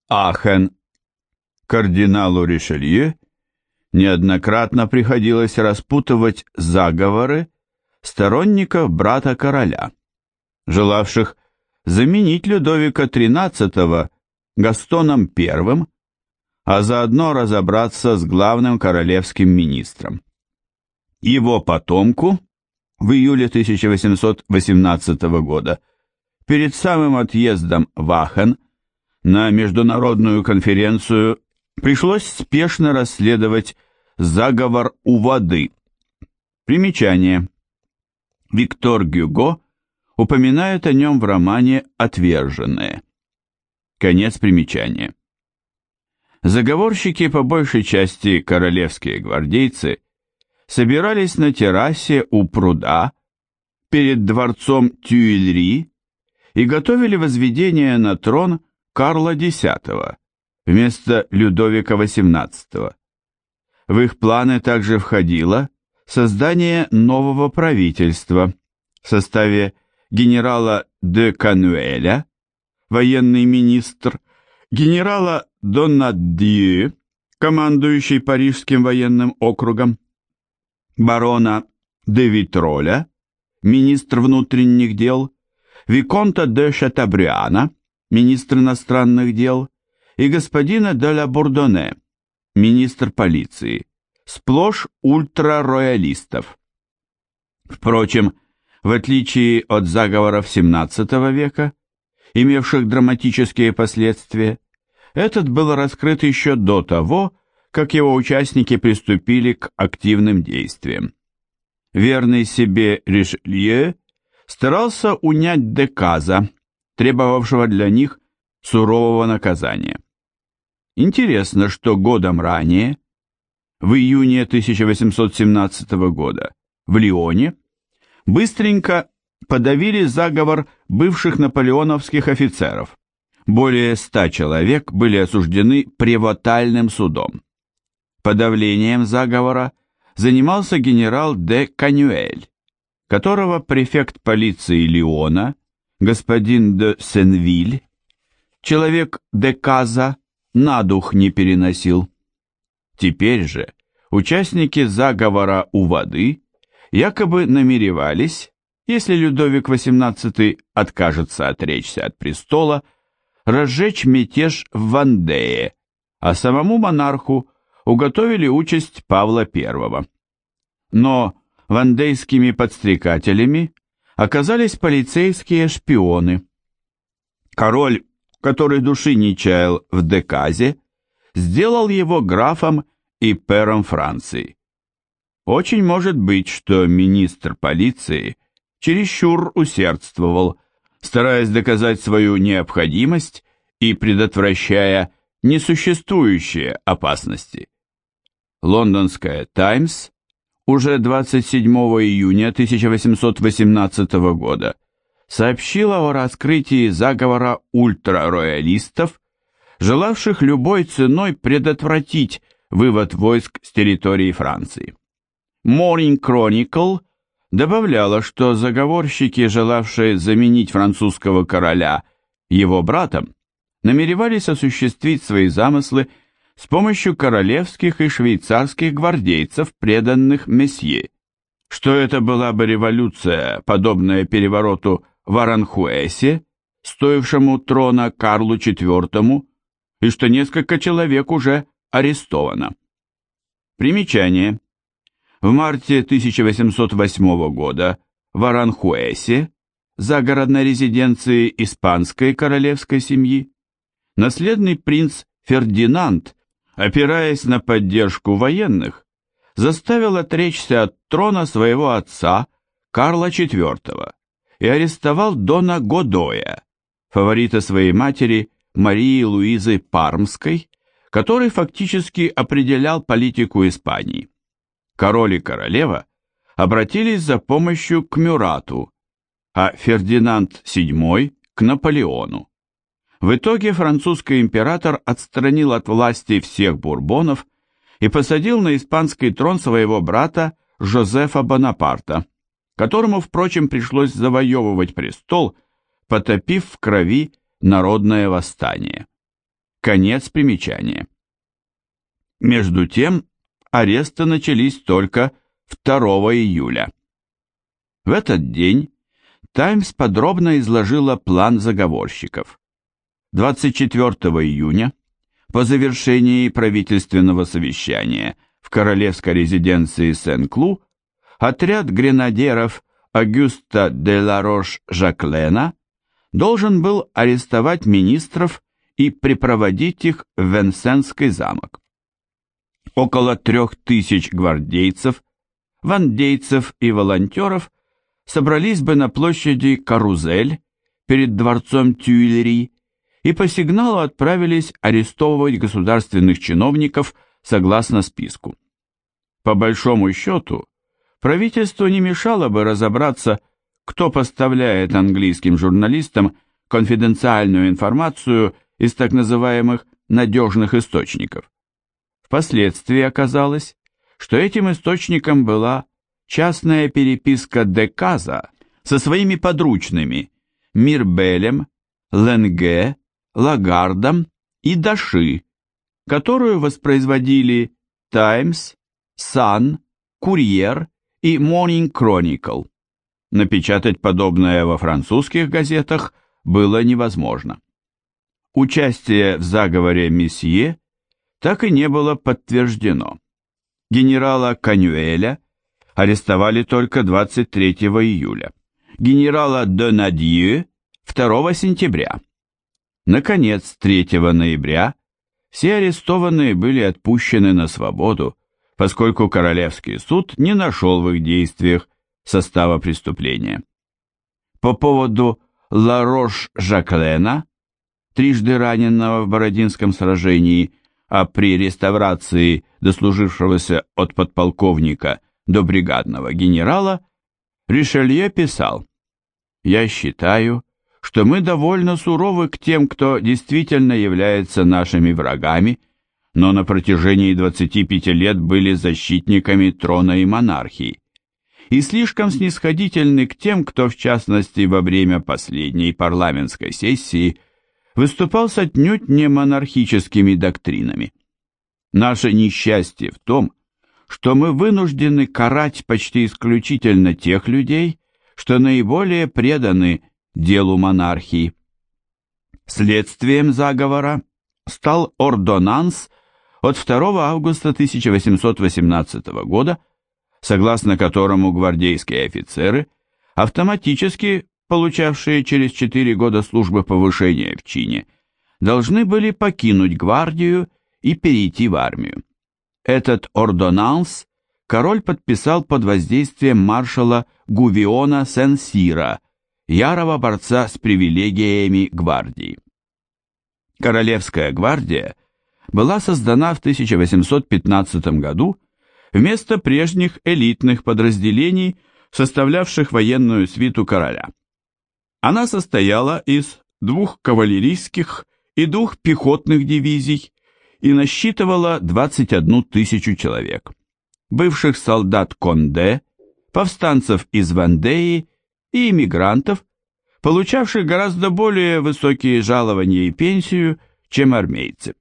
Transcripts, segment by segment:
Ахен. Кардиналу Ришелье неоднократно приходилось распутывать заговоры сторонников брата короля, желавших заменить Людовика XIII Гастоном I, а заодно разобраться с главным королевским министром. Его потомку в июле 1818 года, перед самым отъездом в Ахен, на международную конференцию пришлось спешно расследовать заговор у воды. Примечание. Виктор Гюго упоминает о нем в романе «Отверженные». Конец примечания. Заговорщики, по большей части королевские гвардейцы, собирались на террасе у пруда перед дворцом Тюильри и готовили возведение на трон Карла X вместо Людовика XVIII. В их планы также входило создание нового правительства в составе генерала де Кануэля, военный министр, генерала Донадье, командующий Парижским военным округом, барона де Витроля, министр внутренних дел, виконта де Шатабриана, министр иностранных дел, и господина де ла Бурдоне, министр полиции, сплошь ультрароялистов. Впрочем, в отличие от заговоров XVII века, имевших драматические последствия, этот был раскрыт еще до того, как его участники приступили к активным действиям. Верный себе Ришелье старался унять Деказа, требовавшего для них сурового наказания. Интересно, что годом ранее, в июне 1817 года, в Лионе, быстренько подавили заговор бывших наполеоновских офицеров. Более 100 человек были осуждены превотальным судом. Подавлением заговора занимался генерал де Канюэль, которого префект полиции Лиона, господин де Сенвиль, человек Деказа, на дух не переносил. Теперь же участники заговора у воды якобы намеревались, если Людовик XVIII откажется отречься от престола, разжечь мятеж в Вандее, а самому монарху уготовили участь Павла I. Но вандейскими подстрекателями оказались полицейские шпионы. Король, который души не чаял в Деказе, сделал его графом и пэром Франции. Очень может быть, что министр полиции чересчур усердствовал, стараясь доказать свою необходимость и предотвращая несуществующие опасности. Лондонская «Таймс» уже 27 июня 1818 года сообщила о раскрытии заговора ультрароялистов, желавших любой ценой предотвратить вывод войск с территории Франции. Morning Chronicle добавляла, что заговорщики, желавшие заменить французского короля его братом, намеревались осуществить свои замыслы с помощью королевских и швейцарских гвардейцев, преданных месье, что это была бы революция, подобная перевороту в Аранхуэсе, стоившему трона Карлу IV, и что несколько человек уже арестовано. Примечание. В марте 1808 года в Аранхуэсе, загородной резиденции испанской королевской семьи, наследный принц Фердинанд, опираясь на поддержку военных, заставил отречься от трона своего отца Карла IV и арестовал дона Годоя, фаворита своей матери Марии Луизы Пармской, который фактически определял политику Испании. Король и королева обратились за помощью к Мюрату, а Фердинанд VII к Наполеону. В итоге французский император отстранил от власти всех бурбонов и посадил на испанский трон своего брата Жозефа Бонапарта, которому, впрочем, пришлось завоевывать престол, потопив в крови народное восстание. Конец примечания. Между тем, аресты начались только 2 июля. В этот день «Таймс» подробно изложила план заговорщиков. 24 июня, по завершении правительственного совещания в королевской резиденции Сен-Клу, отряд гренадеров Агюста де Ларош-Жаклена должен был арестовать министров и припроводить их в Венсенский замок. Около 3000 гвардейцев, вандейцев и волонтеров собрались бы на площади Карузель перед дворцом Тюильри и по сигналу отправились арестовывать государственных чиновников согласно списку. По большому счету, правительству не мешало бы разобраться, кто поставляет английским журналистам конфиденциальную информацию из так называемых надежных источников. Впоследствии оказалось, что этим источником была частная переписка Деказа со своими подручными Мирбелем, Ленге, Лагардом и Даши, которую воспроизводили «Таймс», «Сан», «Курьер» и «Morning Chronicle». Напечатать подобное во французских газетах было невозможно. Участие в заговоре месье так и не было подтверждено. Генерала Канюэля арестовали только 23 июля, генерала Донадье 2 сентября. Наконец, 3 ноября все арестованные были отпущены на свободу, поскольку Королевский суд не нашел в их действиях состава преступления. По поводу Ларош-Жаклена, трижды раненного в Бородинском сражении, а при реставрации дослужившегося от подполковника до бригадного генерала, Ришелье писал: «Я считаю, что мы довольно суровы к тем, кто действительно является нашими врагами, но на протяжении 25 лет были защитниками трона и монархии, и слишком снисходительны к тем, кто, в частности, во время последней парламентской сессии выступал с отнюдь не монархическими доктринами. Наше несчастье в том, что мы вынуждены карать почти исключительно тех людей, что наиболее преданы делу монархии». Следствием заговора стал ордонанс от 2 августа 1818 года, согласно которому гвардейские офицеры, автоматически получавшие через 4 года службы повышения в чине, должны были покинуть гвардию и перейти в армию. Этот ордонанс король подписал под воздействием маршала Гувиона Сен-Сира, ярого борца с привилегиями гвардии. Королевская гвардия была создана в 1815 году вместо прежних элитных подразделений, составлявших военную свиту короля. Она состояла из 2 кавалерийских и 2 пехотных дивизий и насчитывала 21 тысячу человек, бывших солдат Конде, повстанцев из Вандеи и иммигрантов, получавших гораздо более высокие жалования и пенсию, чем армейцы.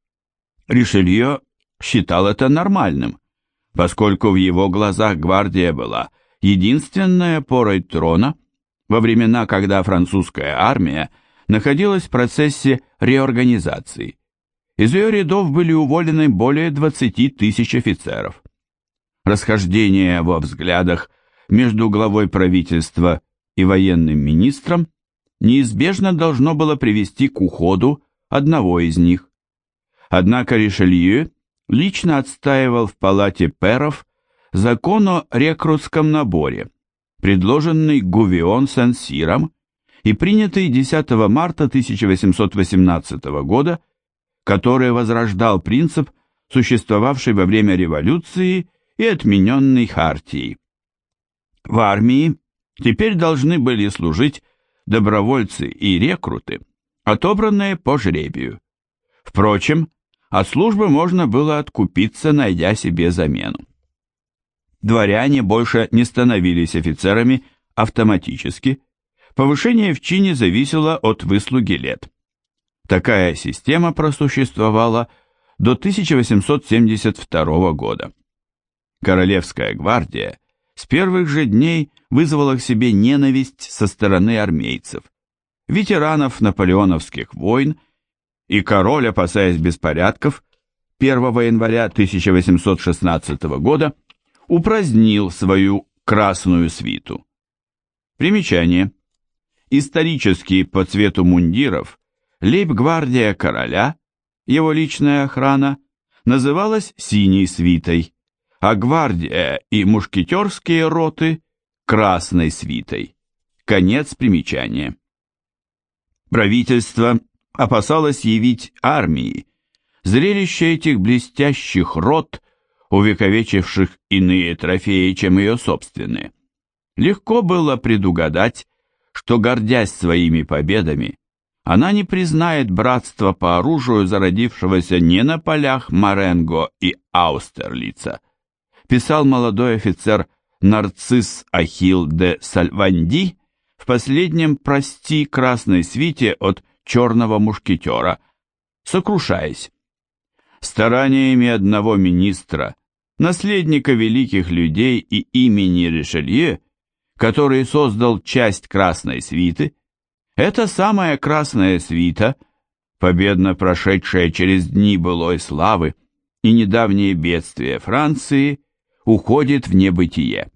Ришелье считал это нормальным, поскольку в его глазах гвардия была единственной опорой трона во времена, когда французская армия находилась в процессе реорганизации. Из ее рядов были уволены более 20 тысяч офицеров. Расхождение во взглядах между главой правительства и военным министром неизбежно должно было привести к уходу одного из них. Однако Ришелье лично отстаивал в палате пэров закон о рекрутском наборе, предложенный Гувион Сен-Сиром и принятый 10 марта 1818 года, который возрождал принцип, существовавший во время революции и отмененный Хартией. В армии теперь должны были служить добровольцы и рекруты, отобранные по жребию. Впрочем, от службы можно было откупиться, найдя себе замену. Дворяне больше не становились офицерами автоматически, повышение в чине зависело от выслуги лет. Такая система просуществовала до 1872 года. Королевская гвардия с первых же дней вызвала к себе ненависть со стороны армейцев, ветеранов наполеоновских войн, и король, опасаясь беспорядков, 1 января 1816 года упразднил свою красную свиту. Примечание. Исторически по цвету мундиров лейб-гвардия короля, его личная охрана, называлась синей свитой, а гвардия и мушкетерские роты – красной свитой. Конец примечания. Правительство опасалось явить армии зрелище этих блестящих рот, увековечивших иные трофеи, чем ее собственные. Легко было предугадать, что, гордясь своими победами, она не признает братства по оружию, зародившегося не на полях Маренго и Аустерлица, писал молодой офицер Нарцисс Ахилл де Сальванди в последнем «Прости красной свите» от черного мушкетера, сокрушаясь. Стараниями одного министра, наследника великих людей и имени Ришелье, который создал часть красной свиты, эта самая красная свита, победно прошедшая через дни былой славы и недавние бедствия Франции, уходит в небытие.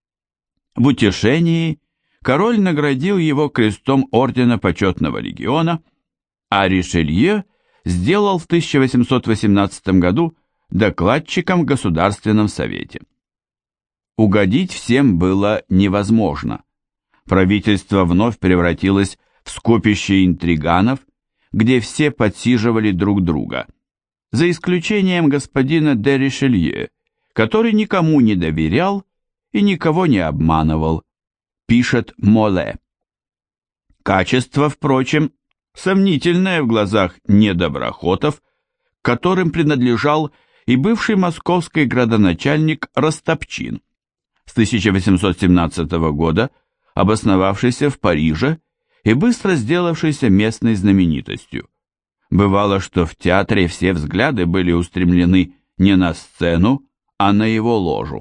В утешении король наградил его крестом ордена Почетного легиона, а Ришелье сделал в 1818 году докладчиком в Государственном совете. Угодить всем было невозможно. Правительство вновь превратилось в скопище интриганов, где все подсиживали друг друга, за исключением господина де Ришелье, который никому не доверял и никого не обманывал, пишет Моле. Качество, впрочем, сомнительное в глазах недоброхотов, к которым принадлежал и бывший московский градоначальник Растопчин, с 1817 года обосновавшийся в Париже и быстро сделавшийся местной знаменитостью. Бывало, что в театре все взгляды были устремлены не на сцену, а на его ложу.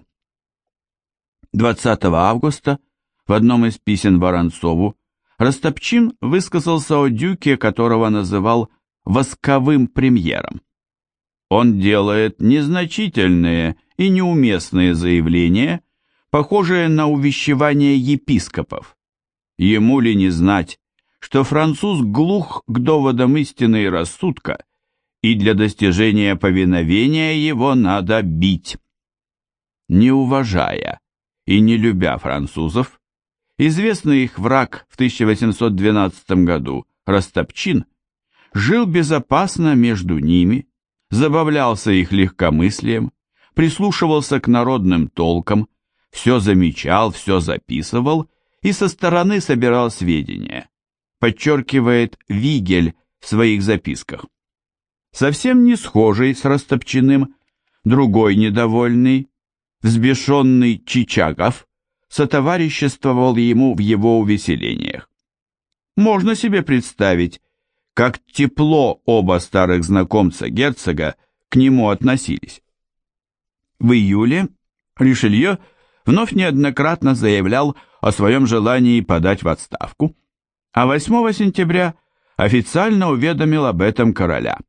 20 августа в одном из писем Воронцову Растопчин высказался о дюке, которого называл «восковым премьером». Он делает незначительные и неуместные заявления, похожие на увещевание епископов. Ему ли не знать, что француз глух к доводам истины и рассудка, и для достижения повиновения его надо бить. Не уважая и не любя французов, известный их враг в 1812 году, Растопчин, жил безопасно между ними, забавлялся их легкомыслием, прислушивался к народным толкам, все замечал, все записывал и со стороны собирал сведения, подчеркивает Вигель в своих записках. Совсем не схожий с Растопчиным, другой недовольный, взбешенный Чичагов, сотовариществовал ему в его увеселениях. Можно себе представить, как тепло оба старых знакомца герцога к нему относились. В июле Ришелье вновь неоднократно заявлял о своем желании подать в отставку, а 8 сентября официально уведомил об этом короля.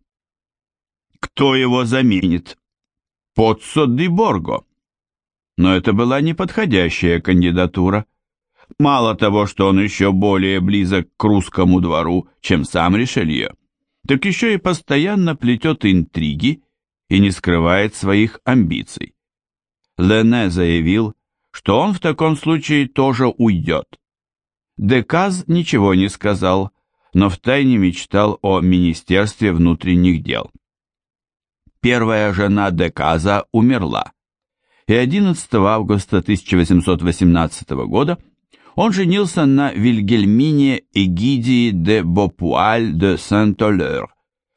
Кто его заменит? Поццо ди Борго. Но это была неподходящая кандидатура. Мало того, что он еще более близок к русскому двору, чем сам Ришелье, так еще и постоянно плетет интриги и не скрывает своих амбиций. Лене заявил, что он в таком случае тоже уйдет. Деказ ничего не сказал, но втайне мечтал о Министерстве внутренних дел. Первая жена Деказа умерла, и 11 августа 1818 года он женился на Вильгельмине Эгидии де Бопуаль де Сент-Олер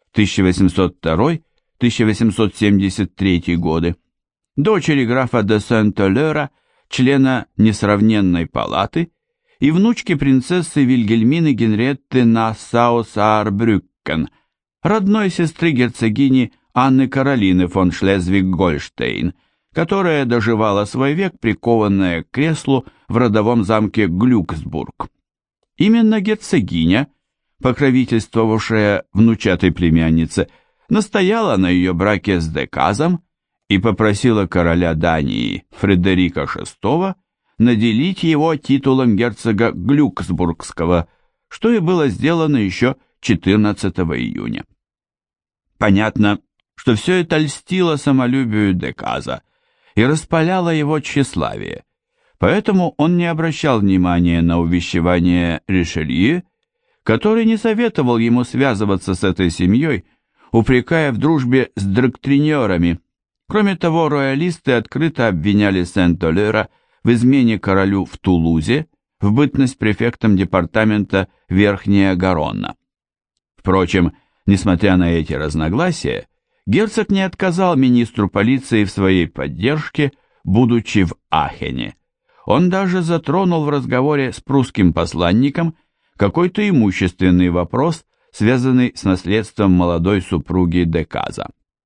1802-1873 годы, дочери графа де Сент-Олера, члена Несравненной палаты и внучки принцессы Вильгельмины Генриетты Нассау-Саарбрюкке, Рюcken, родной сестры герцогини Анны Каролины фон Шлезвиг-Гольштейн, которая доживала свой век прикованная к креслу в родовом замке Глюксбург. Именно герцогиня, покровительствовавшая внучатой племяннице, настояла на ее браке с Деказом и попросила короля Дании Фредерика VI наделить его титулом герцога Глюксбургского, что и было сделано еще 14 июня. Понятно, что все это льстило самолюбию Деказа и распаляло его тщеславие, поэтому он не обращал внимания на увещевание Ришелье, который не советовал ему связываться с этой семьей, упрекая в дружбе с доктринерами. Кроме того, роялисты открыто обвиняли Сент-Олера в измене королю в Тулузе, в бытность префектом департамента Верхняя Гаронна. Впрочем, несмотря на эти разногласия, герцог не отказал министру полиции в своей поддержке, будучи в Ахене. Он даже затронул в разговоре с прусским посланником какой-то имущественный вопрос, связанный с наследством молодой супруги Деказа.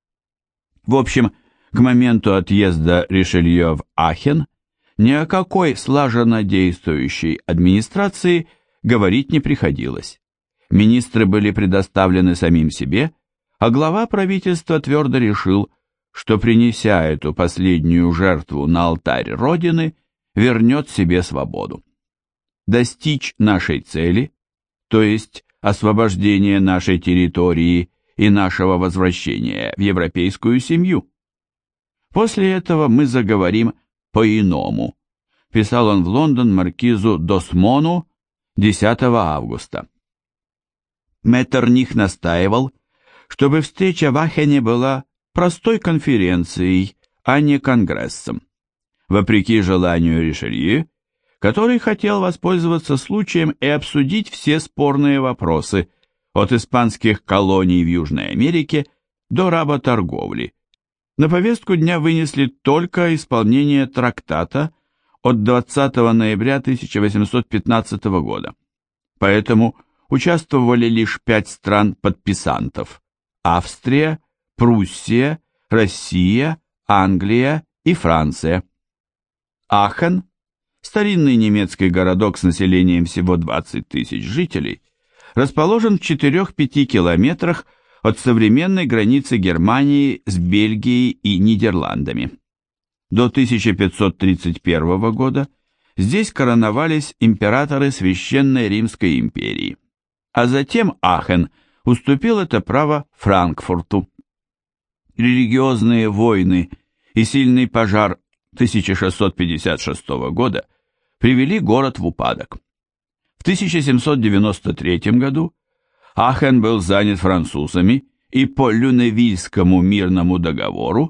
В общем, к моменту отъезда Ришелье в Ахен ни о какой слаженно действующей администрации говорить не приходилось. Министры были предоставлены самим себе, а глава правительства твердо решил, что, принеся эту последнюю жертву на алтарь Родины, вернет себе свободу. Достичь нашей цели, то есть освобождение нашей территории и нашего возвращения в европейскую семью. После этого мы заговорим по-иному, писал он в Лондон маркизу Досмону 10 августа. Меттерних настаивал, чтобы встреча в Ахене была простой конференцией, а не конгрессом. Вопреки желанию Ришелье, который хотел воспользоваться случаем и обсудить все спорные вопросы, от испанских колоний в Южной Америке до работорговли. На повестку дня вынесли только исполнение трактата от 20 ноября 1815 года. Поэтому участвовали лишь 5 стран-подписантов: Австрия, Пруссия, Россия, Англия и Франция. Ахен, старинный немецкий городок с населением всего 20 тысяч жителей, расположен в 4-5 километрах от современной границы Германии с Бельгией и Нидерландами. До 1531 года здесь короновались императоры Священной Римской империи, а затем Ахен уступил это право Франкфурту. Религиозные войны и сильный пожар 1656 года привели город в упадок. В 1793 году Ахен был занят французами и по Люневильскому мирному договору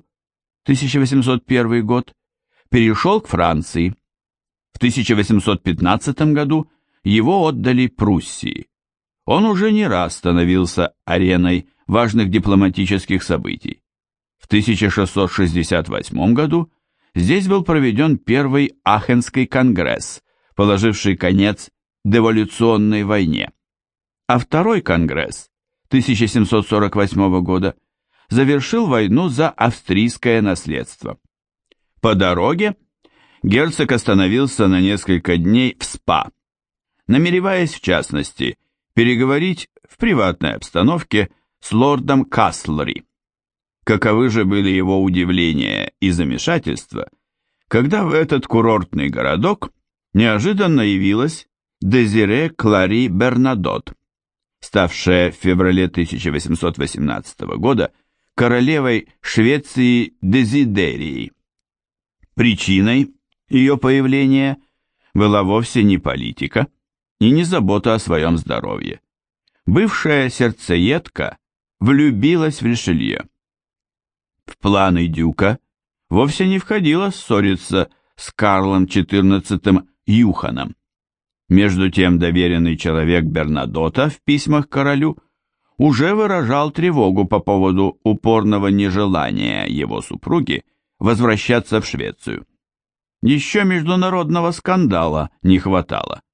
1801 год перешел к Франции. В 1815 году его отдали Пруссии. Он уже не раз становился ареной важных дипломатических событий. В 1668 году здесь был проведен первый Ахенский конгресс, положивший конец деволюционной войне. А второй конгресс 1748 года завершил войну за австрийское наследство. По дороге герцог остановился на несколько дней в Спа, намереваясь, в частности, переговорить в приватной обстановке с лордом Каслери. Каковы же были его удивление и замешательство, когда в этот курортный городок неожиданно явилась Дезире Клари Бернадот, ставшая в феврале 1818 года королевой Швеции Дезидерией. Причиной ее появления была вовсе не политика и не забота о своем здоровье. Бывшая сердцеедка влюбилась в Ришелье. В планы дюка вовсе не входило ссориться с Карлом XIV Юханом. Между тем доверенный человек Бернадота в письмах королю уже выражал тревогу по поводу упорного нежелания его супруги возвращаться в Швецию. Еще международного скандала не хватало.